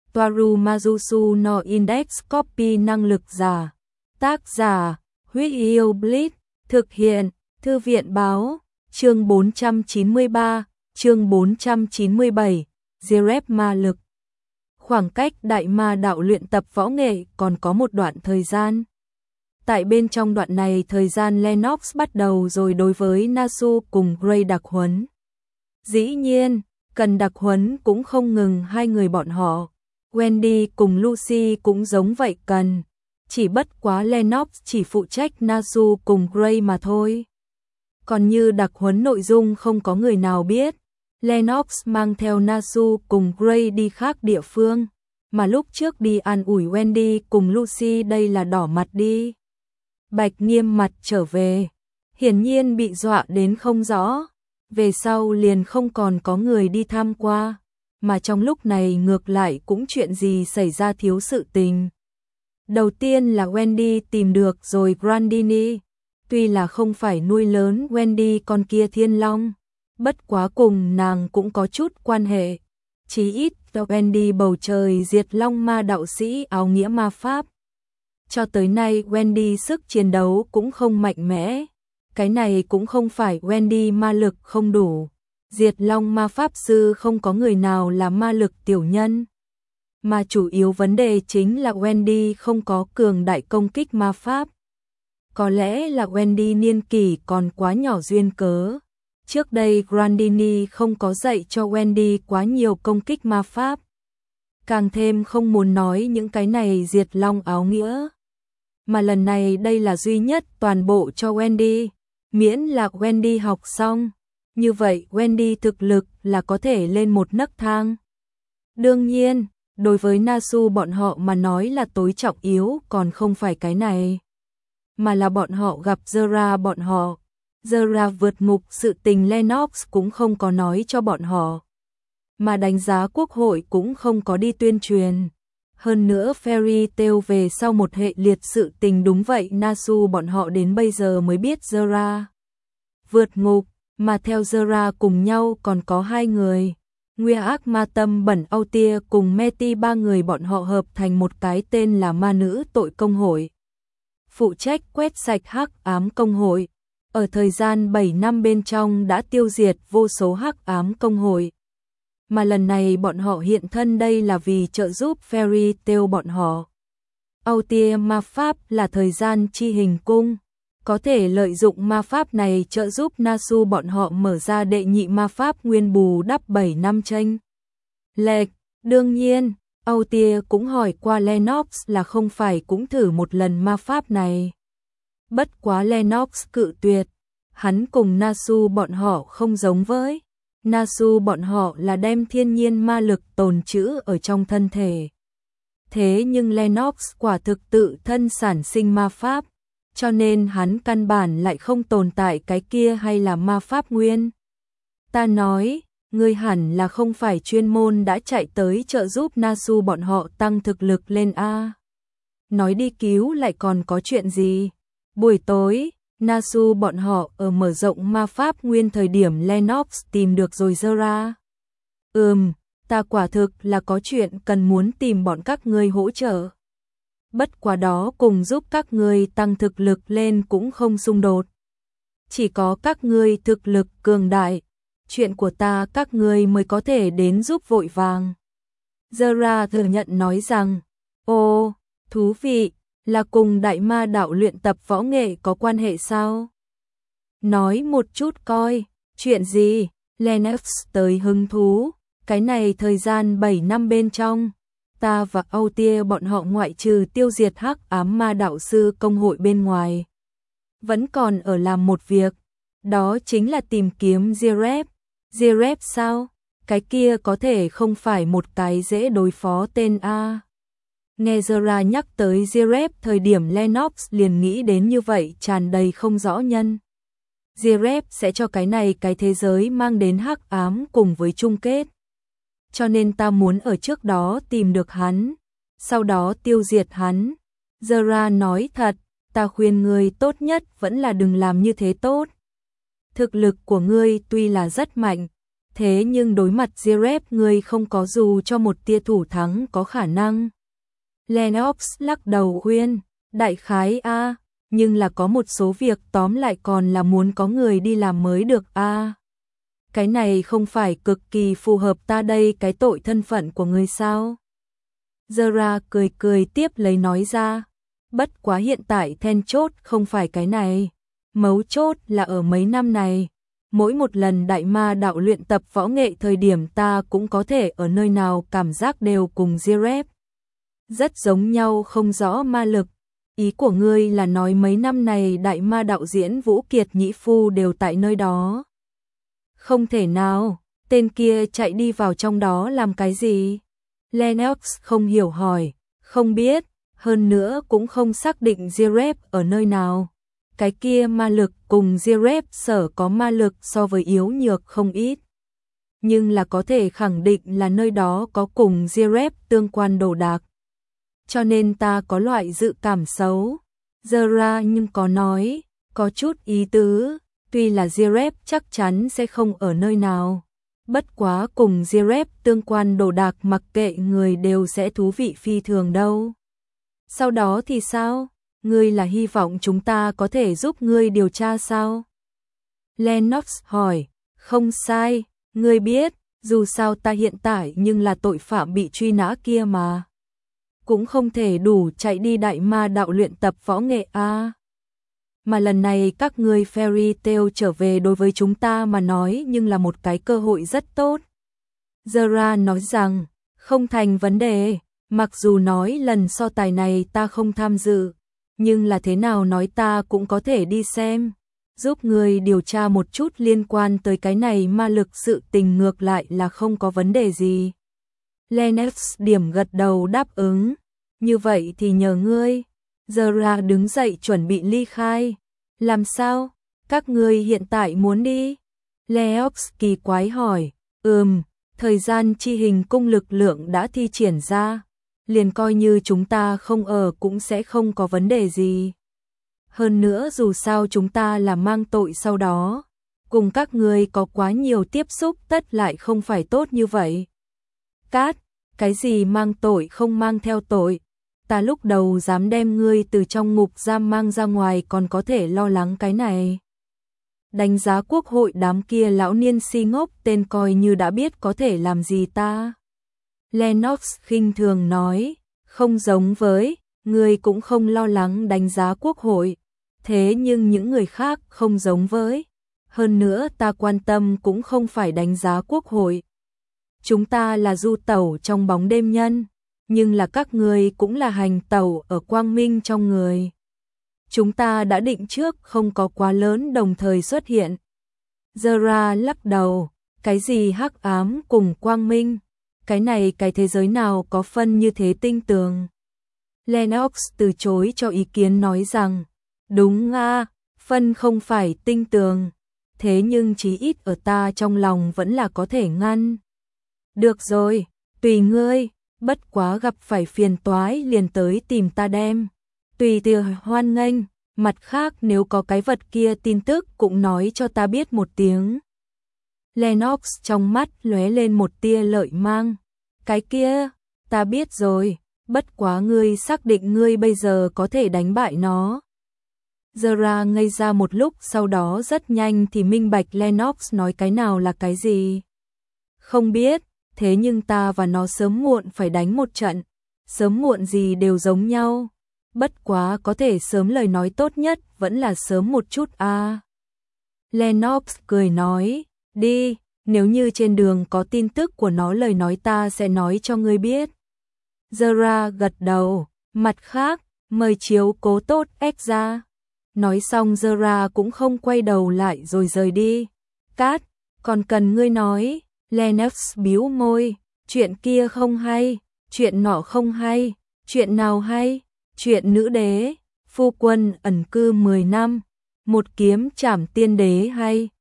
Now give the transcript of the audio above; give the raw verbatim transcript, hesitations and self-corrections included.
Toaru Majusu no Index Copy năng lực giả. Tác giả, Huyết Yêu Blitz, thực hiện, Thư viện báo, chương bốn trăm chín mươi ba, chương bốn trăm chín mươi bảy, Zirep ma lực. Khoảng cách đại ma đạo luyện tập võ nghệ còn có một đoạn thời gian. Tại bên trong đoạn này thời gian Lennox bắt đầu rồi đối với Nasu cùng Gray đặc huấn. Dĩ nhiên, cần đặc huấn cũng không ngừng hai người bọn họ. Wendy cùng Lucy cũng giống vậy cần. Chỉ bất quá Lennox chỉ phụ trách Nasu cùng Gray mà thôi. Còn như đặc huấn nội dung không có người nào biết. Lennox mang theo Nasu cùng Gray đi khác địa phương. Mà lúc trước đi an ủi Wendy cùng Lucy đây là đỏ mặt đi. Bạch nghiêm mặt trở về. Hiển nhiên bị dọa đến không rõ. Về sau liền không còn có người đi tham qua. Mà trong lúc này ngược lại cũng chuyện gì xảy ra thiếu sự tình. Đầu tiên là Wendy tìm được rồi Grandini. Tuy là không phải nuôi lớn Wendy con kia thiên long. Bất quá cùng nàng cũng có chút quan hệ. Chí ít cho Wendy bầu trời diệt long ma đạo sĩ áo nghĩa ma pháp. Cho tới nay Wendy sức chiến đấu cũng không mạnh mẽ. Cái này cũng không phải Wendy ma lực không đủ. Diệt long ma pháp sư không có người nào là ma lực tiểu nhân. Mà chủ yếu vấn đề chính là Wendy không có cường đại công kích ma pháp. Có lẽ là Wendy niên kỷ còn quá nhỏ duyên cớ. Trước đây Grandini không có dạy cho Wendy quá nhiều công kích ma pháp. Càng thêm không muốn nói những cái này diệt long áo nghĩa. Mà lần này đây là duy nhất toàn bộ cho Wendy. Miễn là Wendy học xong. Như vậy Wendy thực lực là có thể lên một nấc thang. Đương nhiên, đối với Nasu bọn họ mà nói là tối trọng yếu còn không phải cái này. Mà là bọn họ gặp Zera bọn họ. Zera vượt ngục sự tình Lennox cũng không có nói cho bọn họ. Mà đánh giá quốc hội cũng không có đi tuyên truyền. Hơn nữa Fairy Tail về sau một hệ liệt sự tình đúng vậy Nasu bọn họ đến bây giờ mới biết Zera vượt ngục. Mà theo Zera cùng nhau còn có hai người. Nguy ác ma tâm bẩn Autia cùng Meti ba người bọn họ hợp thành một cái tên là ma nữ tội công hội. Phụ trách quét sạch hắc ám công hội. Ở thời gian bảy năm bên trong đã tiêu diệt vô số hắc ám công hội. Mà lần này bọn họ hiện thân đây là vì trợ giúp Fairy Tail bọn họ. Autia ma pháp là thời gian chi hình cung. Có thể lợi dụng ma pháp này trợ giúp Nasu bọn họ mở ra đệ nhị ma pháp nguyên bù đắp bảy năm chênh lệch. Đương nhiên, Autia cũng hỏi qua Lennox là không phải cũng thử một lần ma pháp này. Bất quá Lennox cự tuyệt. Hắn cùng Nasu bọn họ không giống với. Nasu bọn họ là đem thiên nhiên ma lực tồn trữ ở trong thân thể. Thế nhưng Lennox quả thực tự thân sản sinh ma pháp. Cho nên hắn căn bản lại không tồn tại cái kia hay là ma pháp nguyên. Ta nói, ngươi hẳn là không phải chuyên môn đã chạy tới trợ giúp Nasu bọn họ tăng thực lực lên a. Nói đi cứu lại còn có chuyện gì? Buổi tối, Nasu bọn họ ở mở rộng ma pháp nguyên thời điểm Lennox tìm được rồi Zera. Ừm, ta quả thực là có chuyện cần muốn tìm bọn các ngươi hỗ trợ. Bất quá đó cùng giúp các ngươi tăng thực lực lên cũng không xung đột. Chỉ có các ngươi thực lực cường đại, chuyện của ta các ngươi mới có thể đến giúp vội vàng. Zera thừa nhận nói rằng, ô, thú vị, là cùng đại ma đạo luyện tập võ nghệ có quan hệ sao? Nói một chút coi, chuyện gì? Lennox tới hứng thú, cái này thời gian bảy năm bên trong. Ta và Autia bọn họ ngoại trừ tiêu diệt hắc ám ma đạo sư công hội bên ngoài. Vẫn còn ở làm một việc. Đó chính là tìm kiếm Zirep. Zirep sao? Cái kia có thể không phải một cái dễ đối phó tên A. Nghe Zera nhắc tới Zirep thời điểm Lennox liền nghĩ đến như vậy tràn đầy không rõ nhân. Zirep sẽ cho cái này cái thế giới mang đến hắc ám cùng với chung kết. Cho nên ta muốn ở trước đó tìm được hắn, sau đó tiêu diệt hắn. Zera nói thật, ta khuyên ngươi tốt nhất vẫn là đừng làm như thế tốt. Thực lực của ngươi tuy là rất mạnh, thế nhưng đối mặt Zverev ngươi không có dù cho một tia thủ thắng có khả năng. Lennox lắc đầu khuyên, đại khái a, nhưng là có một số việc tóm lại còn là muốn có người đi làm mới được a. Cái này không phải cực kỳ phù hợp ta đây cái tội thân phận của ngươi sao? Zara cười cười tiếp lấy nói ra, bất quá hiện tại then chốt không phải cái này, mấu chốt là ở mấy năm này, mỗi một lần đại ma đạo luyện tập võ nghệ thời điểm ta cũng có thể ở nơi nào cảm giác đều cùng Zverev rất giống nhau không rõ ma lực. Ý của ngươi là nói mấy năm này đại ma đạo diễn Vũ Kiệt nhĩ phu đều tại nơi đó. Không thể nào, tên kia chạy đi vào trong đó làm cái gì? Lennox không hiểu hỏi, không biết, hơn nữa cũng không xác định Zverev ở nơi nào. Cái kia ma lực cùng Zverev sở có ma lực so với yếu nhược không ít. Nhưng là có thể khẳng định là nơi đó có cùng Zverev tương quan đồ đạc. Cho nên ta có loại dự cảm xấu. Zara nhưng có nói, có chút ý tứ, tuy là Zverev chắc chắn sẽ không ở nơi nào. Bất quá cùng Zverev tương quan đồ đạc mặc kệ người đều sẽ thú vị phi thường đâu. Sau đó thì sao? Ngươi là hy vọng chúng ta có thể giúp ngươi điều tra sao? Lennox hỏi, không sai, ngươi biết, dù sao ta hiện tại nhưng là tội phạm bị truy nã kia mà. Cũng không thể đủ chạy đi đại ma đạo luyện tập võ nghệ a. À. Mà lần này các ngươi Fairy Tail trở về đối với chúng ta mà nói nhưng là một cái cơ hội rất tốt. Zara nói rằng, không thành vấn đề, mặc dù nói lần so tài này ta không tham dự, nhưng là thế nào nói ta cũng có thể đi xem, giúp người điều tra một chút liên quan tới cái này ma lực sự tình ngược lại là không có vấn đề gì. Lennox điểm gật đầu đáp ứng, như vậy thì nhờ ngươi. Zara đứng dậy chuẩn bị ly khai. Làm sao? Các ngươi hiện tại muốn đi? Lennox kỳ quái hỏi, ừm, thời gian chi hình cung lực lượng đã thi triển ra, liền coi như chúng ta không ở cũng sẽ không có vấn đề gì. Hơn nữa dù sao chúng ta là mang tội sau đó, cùng các ngươi có quá nhiều tiếp xúc tất lại không phải tốt như vậy. Cát, cái gì mang tội không mang theo tội, ta lúc đầu dám đem ngươi từ trong ngục giam mang ra ngoài còn có thể lo lắng cái này. Đánh giá quốc hội đám kia lão niên si ngốc tên coi như đã biết có thể làm gì ta. Lennox khinh thường nói, không giống với, ngươi cũng không lo lắng đánh giá quốc hội, thế nhưng những người khác không giống với. Hơn nữa ta quan tâm cũng không phải đánh giá quốc hội. Chúng ta là du tẩu trong bóng đêm nhân, nhưng là các ngươi cũng là hành tẩu ở quang minh trong người. Chúng ta đã định trước không có quá lớn đồng thời xuất hiện. Zara lắc đầu, cái gì hắc ám cùng quang minh, cái này cái thế giới nào có phân như thế tinh tường. Lennox từ chối cho ý kiến nói rằng, đúng a, phân không phải tinh tường, thế nhưng chí ít ở ta trong lòng vẫn là có thể ngăn. Được rồi, tùy ngươi, bất quá gặp phải phiền toái liền tới tìm ta đem. Tùy tiệc hoan nghênh, mặt khác nếu có cái vật kia tin tức cũng nói cho ta biết một tiếng. Lennox trong mắt lóe lên một tia lợi mang. Cái kia, ta biết rồi, bất quá ngươi xác định ngươi bây giờ có thể đánh bại nó. Zara ngây ra một lúc sau đó rất nhanh thì minh bạch Lennox nói cái nào là cái gì. Không biết, thế nhưng ta và nó sớm muộn phải đánh một trận, sớm muộn gì đều giống nhau. Bất quá có thể sớm lời nói tốt nhất vẫn là sớm một chút a. À. Lennox cười nói, đi, nếu như trên đường có tin tức của nó lời nói ta sẽ nói cho ngươi biết. Zara gật đầu, mặt khác, mời chiếu cố tốt ếch ra. Nói xong Zara cũng không quay đầu lại rồi rời đi. Cát, còn cần ngươi nói, Lennox bĩu môi, chuyện kia không hay, chuyện nọ không hay, chuyện nào hay? Chuyện nữ đế, phu quân ẩn cư mười năm, một kiếm trảm tiên đế hay.